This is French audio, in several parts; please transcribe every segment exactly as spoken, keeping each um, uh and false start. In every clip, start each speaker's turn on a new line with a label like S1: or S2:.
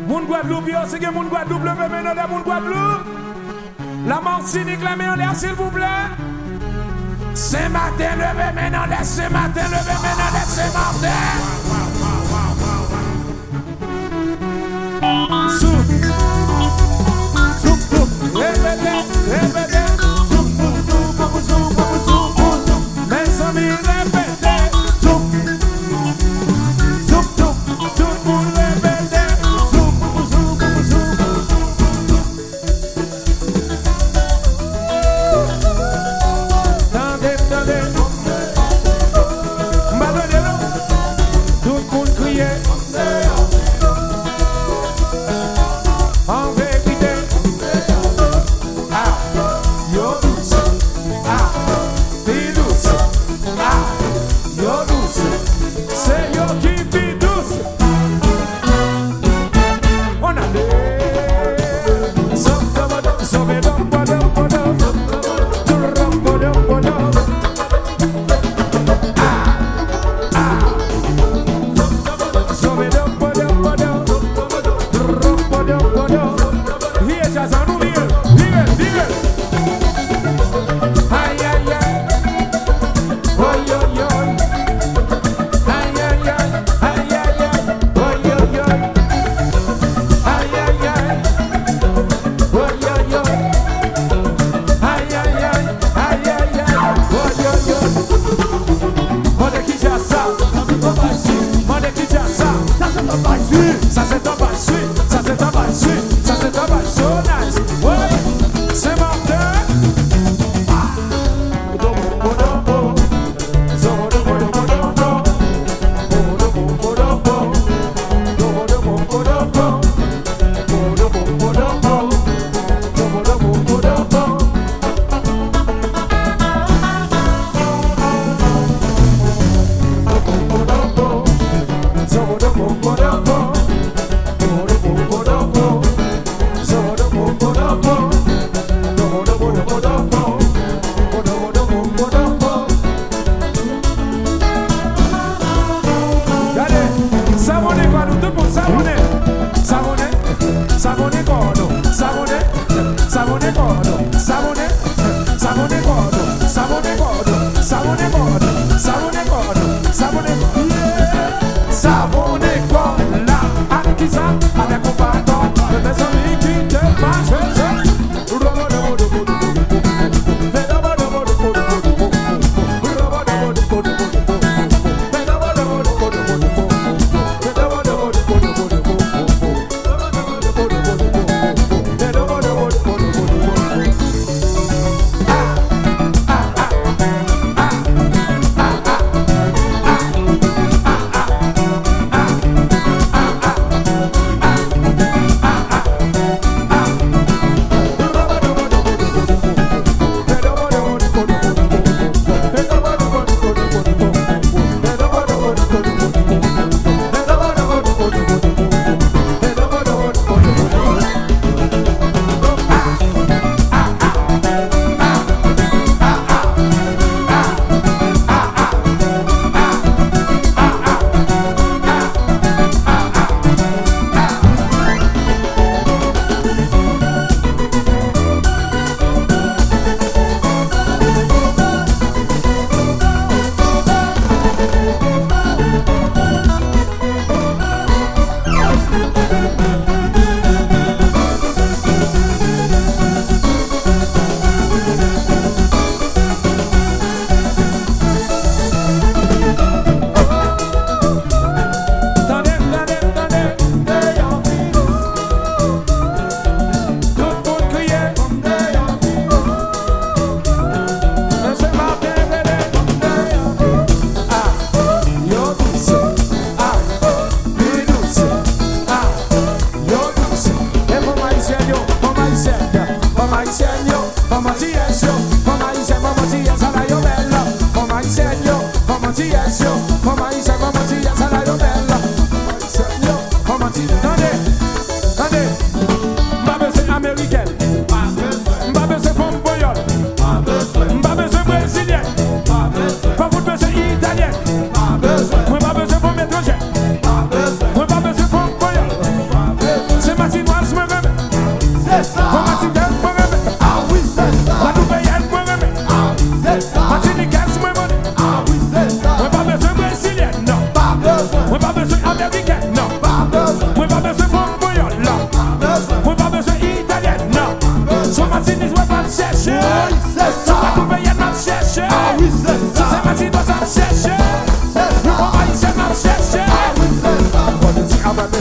S1: Moun Guadeloupe, yo, c'est que moun Guadeloupe, levez maintenant de moun Guadeloupe. La Martinique, la main en l'air, s'il vous plaît. Saint-Martin, levez maintenant de Saint-Martin, levez maintenant de Saint-Martin. Souk, souk, souk, répétez, répétez. Souk, souk, souk, souk, souk, souk, souk. Mes amis, répétez. Souk, souk, souk, tout le monde répétez. Souk, souk, souk, souk. Tendez, tendez. M'abonnez-le. Tout le monde criait. En vérité, ah, yo douce, ah, t'es douce, ah, yo douce, c'est yo qui t'es douce. On a des sauve-le, sauve-le, podom, podom, podom, podom, podom. Ah, ah, sauve-le, podom, podom. Viens, Jazan, nous viens, viens, viens. Aïe, aïe, aïe. Oi, oi, oi. Aïe, aïe, aïe. Aïe, aïe, aïe. Oi, oi, oi. Aïe, aïe, aïe. Oi, oi, oi. Aïe, aïe, aïe. Aïe, aïe, aïe. Oi, oi, oi. Mande qui já ça, ça c'est ton bail. Mande qui já ça, ça c'est ton bail. Ça c'est ton bail. Ça c'est ton bail. Ça c'est ton bail. So nice. Ouais. Saint-Martin. Ah. Bodomo, bodomo. Zodomo, bodomo. Bodomo, bodomo. Bodomo, bodomo. Bodomo, bodomo. Bodomo, bodomo. Zodomo, bodomo.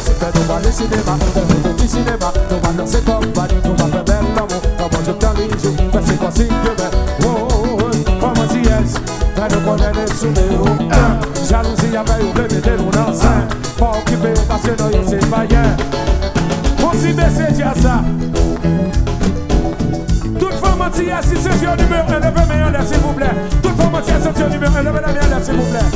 S1: fait nous aller cinéma, faire nous au cinéma, nous va danser comme bad, nous va faire belle l'amour, comment je t'en les jours, parce que quand c'est que ben, oh oh oh, comment tu es, ben nous connaît les souvenirs, jalousie avait oublié de nous dans sein, pas occupé parce que nous c'est pas rien, on s'y baisse déjà ça. Toute femme entière, si c'est sur numéro un, levez mes en s'il vous plaît. Toute femme entière, c'est sur numéro un, levez la main s'il vous plaît.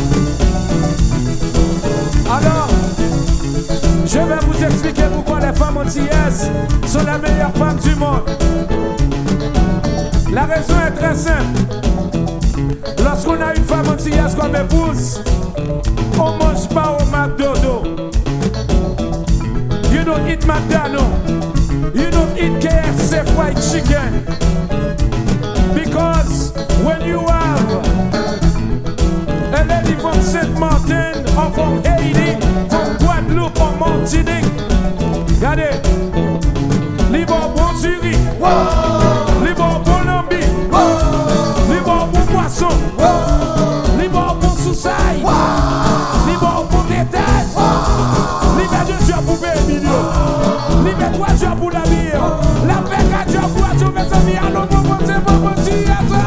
S1: Alors, je vais vous expliquer pourquoi les femmes antillaises sont les meilleures femmes du monde. La raison est très simple. Lorsqu'on a une femme antillaise comme épouse, on ne mange pas au McDo. You don't eat McDonald's. You don't eat K F C fried chicken. Because when you have a lady from Saint Martin or from Haiti, from Guadeloupe or Martinique, regardez, libre bon Zurich, libre bon Lambi, libre bon Poisson, libre bon Soussaille, libre bon détail, libre de Dieu pour Bémilio, libre trois jours pour la vie, la paix quatre jours pour la journée, ça vient à nos moments, c'est pas bon si à ça.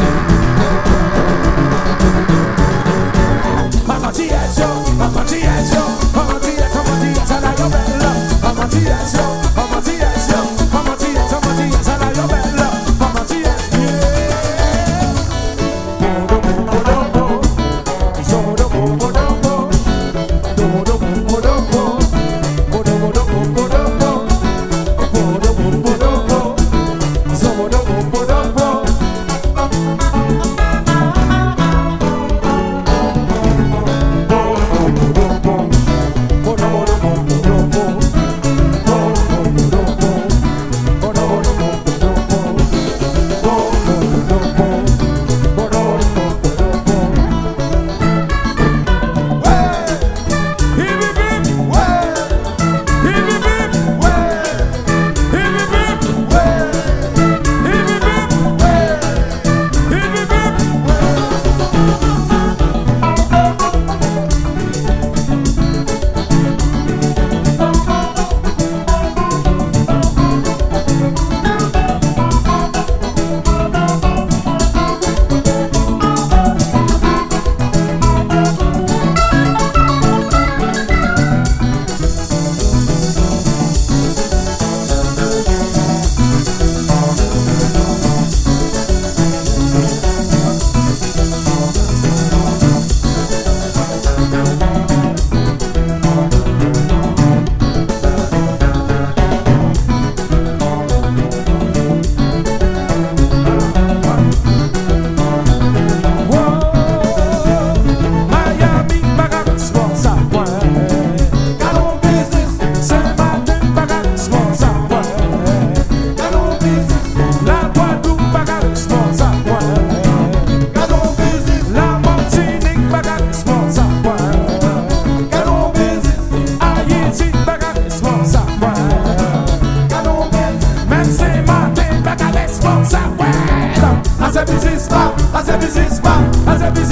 S1: Mama tia yo, mama tia yo, mama tia, mama tia, ça la yo bella. Mama tia yo, mama tia yo, mama tia, mama tia, ça la yo bella. Mama tia, yeah. Bodo bodo bodo, zodo bodo bodo, bodo bodo bodo, bodo bodo bodo, bodo bodo bodo, zodo bodo bodo.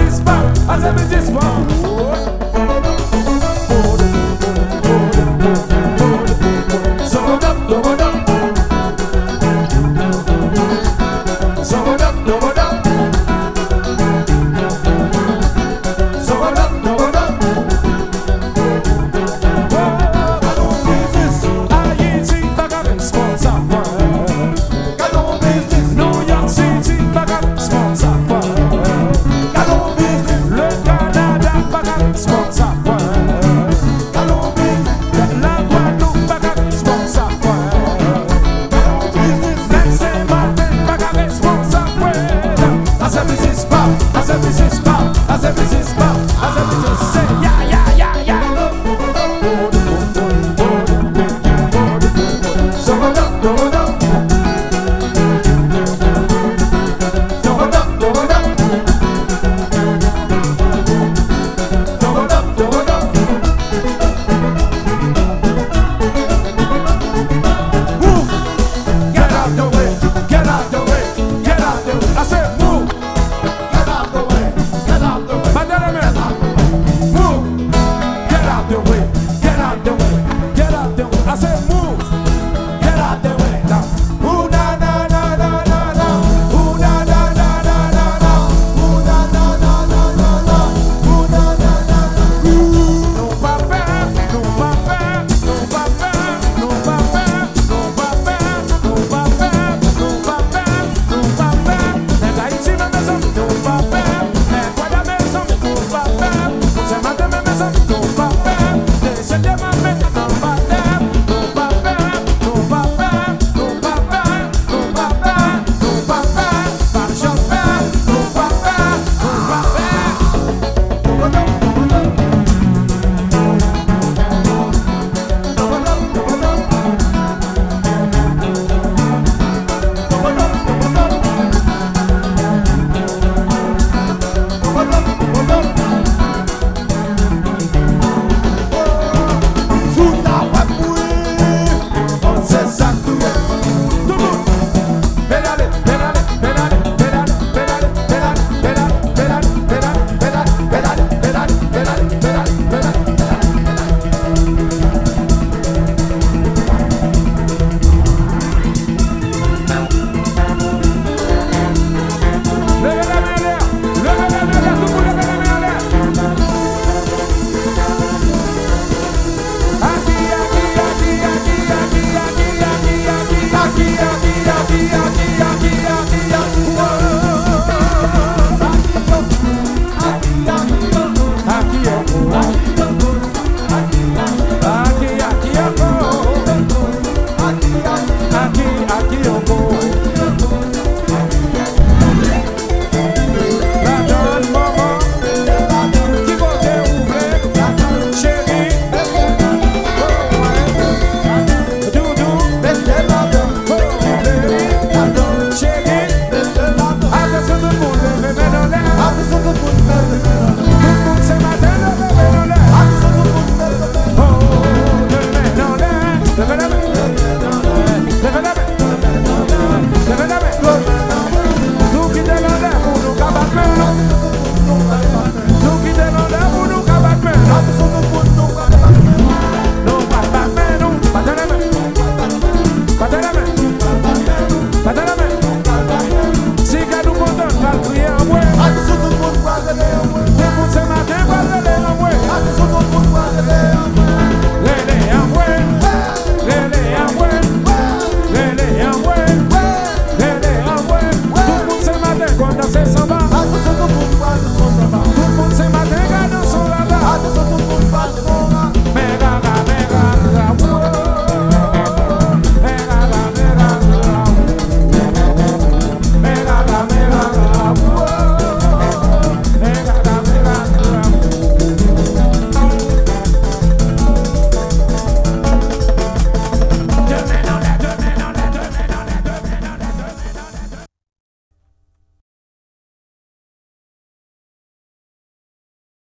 S1: As a businessman,